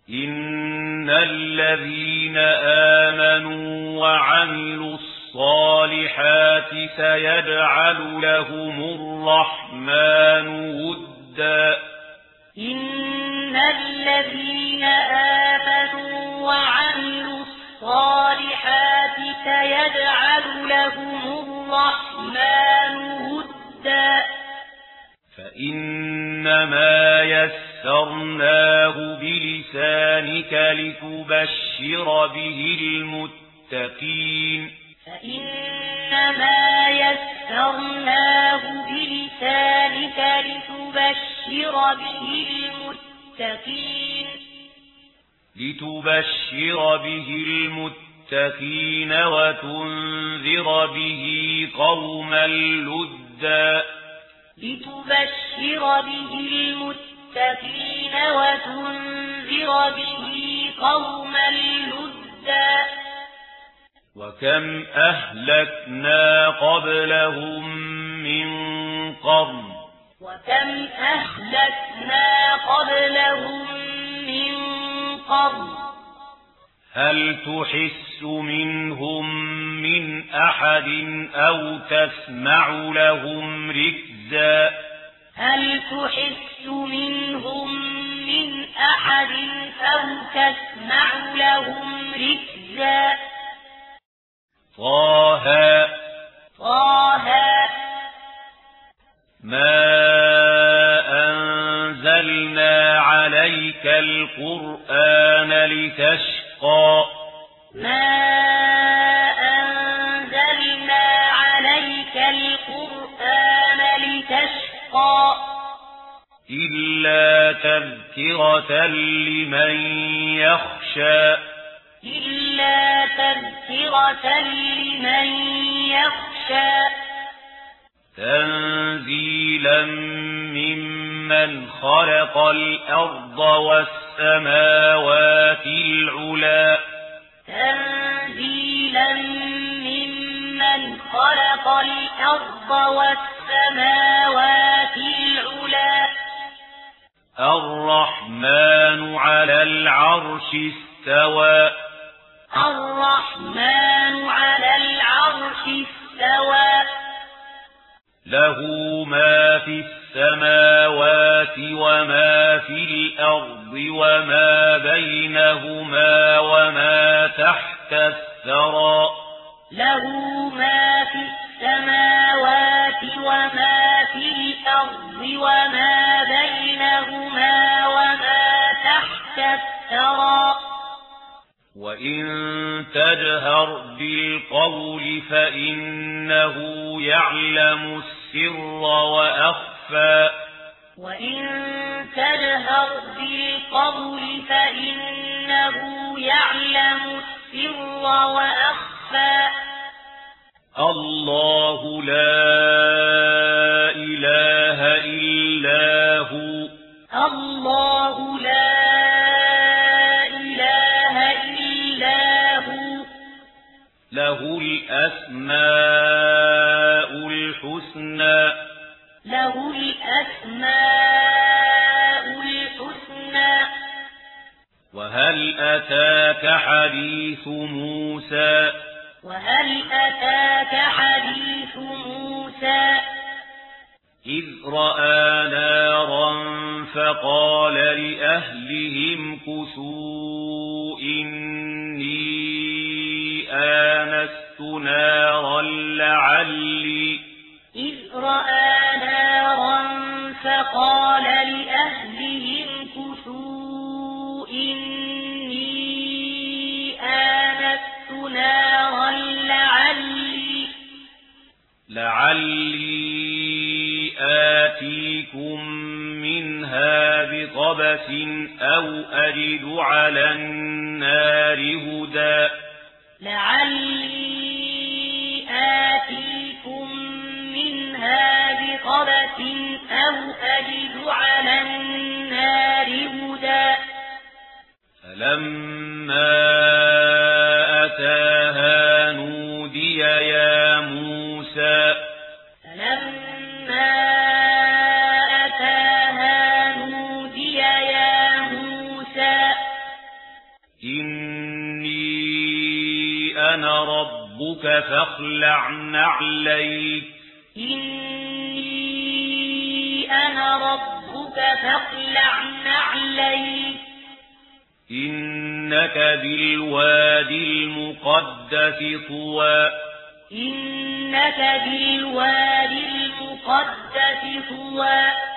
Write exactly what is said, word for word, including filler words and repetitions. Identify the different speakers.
Speaker 1: إن الذين آمنوا وعملوا الصالحات سيجعل لهم الرحمن ودا
Speaker 2: إن الذين آمنوا وعملوا الصالحات سيجعل لهم الرحمن ودا
Speaker 1: فإنما يسرناه بلسانك لتبشر به المتقين
Speaker 2: فإنما يسرناه بلسانك لتبشر به المتقين
Speaker 1: لتبشر به المتقين وتنذر به قوما لدا
Speaker 2: لتبشر به المتقين وتنذر به قوما لدا
Speaker 1: وكم أهلكنا قبلهم من قرن
Speaker 2: وكم أهلكنا قبلهم من قرن
Speaker 1: هل تحس منهم من أحد أو تسمع لهم ركزا
Speaker 2: هل تحس منهم من أحد أو تسمع لهم ركزا
Speaker 1: طه
Speaker 2: طه
Speaker 1: ما أنزلنا عليك القرآن لتشقى
Speaker 2: ما أنزلنا عليك القرآن لتشقى
Speaker 1: إلا تذكرة لمن يخشى
Speaker 2: إلا تذكرة لمن يخشى
Speaker 1: تنزيلا ممن خلق الأرض والسماوات العلا
Speaker 2: تنزيلا ممن خلق الأرض والسماوات العلا
Speaker 1: الرحمن على العرش استوى
Speaker 2: الرحمن على العرش استوى
Speaker 1: له ما في السماوات وما في الأرض وما بينهما وما تحت الثرى
Speaker 2: له ما في السماوات وما في الأرض وما بينهما وما تحت الثرى
Speaker 1: وإن تجهر بالقول فإنه يعلم السر وأخفى
Speaker 2: وإن تجهر بالقول فإنه يعلم السر وأخفى
Speaker 1: الله لا إله إلا هو
Speaker 2: الله لا إله إلا هو
Speaker 1: له الأسماء الحسنى
Speaker 2: له الأسماء الحسنى
Speaker 1: وهل أتاك حديث موسى
Speaker 2: وهل أتاك حديث موسى
Speaker 1: إذ رأى نارا فقال لأهلهم كثوا إني آنست نارا لعلي
Speaker 2: إذ رأى نارا فقال لأهلهم كثوا إني آنست نارا لعلي
Speaker 1: لعلي آتيكم منها بقبس أو أجد على النار هدى
Speaker 2: لعلي آتيكم منها بقبس أو أجد على النار هدى
Speaker 1: فلما أتاها نودي يا موسى
Speaker 2: فلما أتاها نودي يا موسى
Speaker 1: إني أنا ربك فاخلع نعليك
Speaker 2: إني أنا ربك فاخلع نعليك
Speaker 1: إنك بالوادي المقدس طوى
Speaker 2: إنك بالوادي المقدس طوى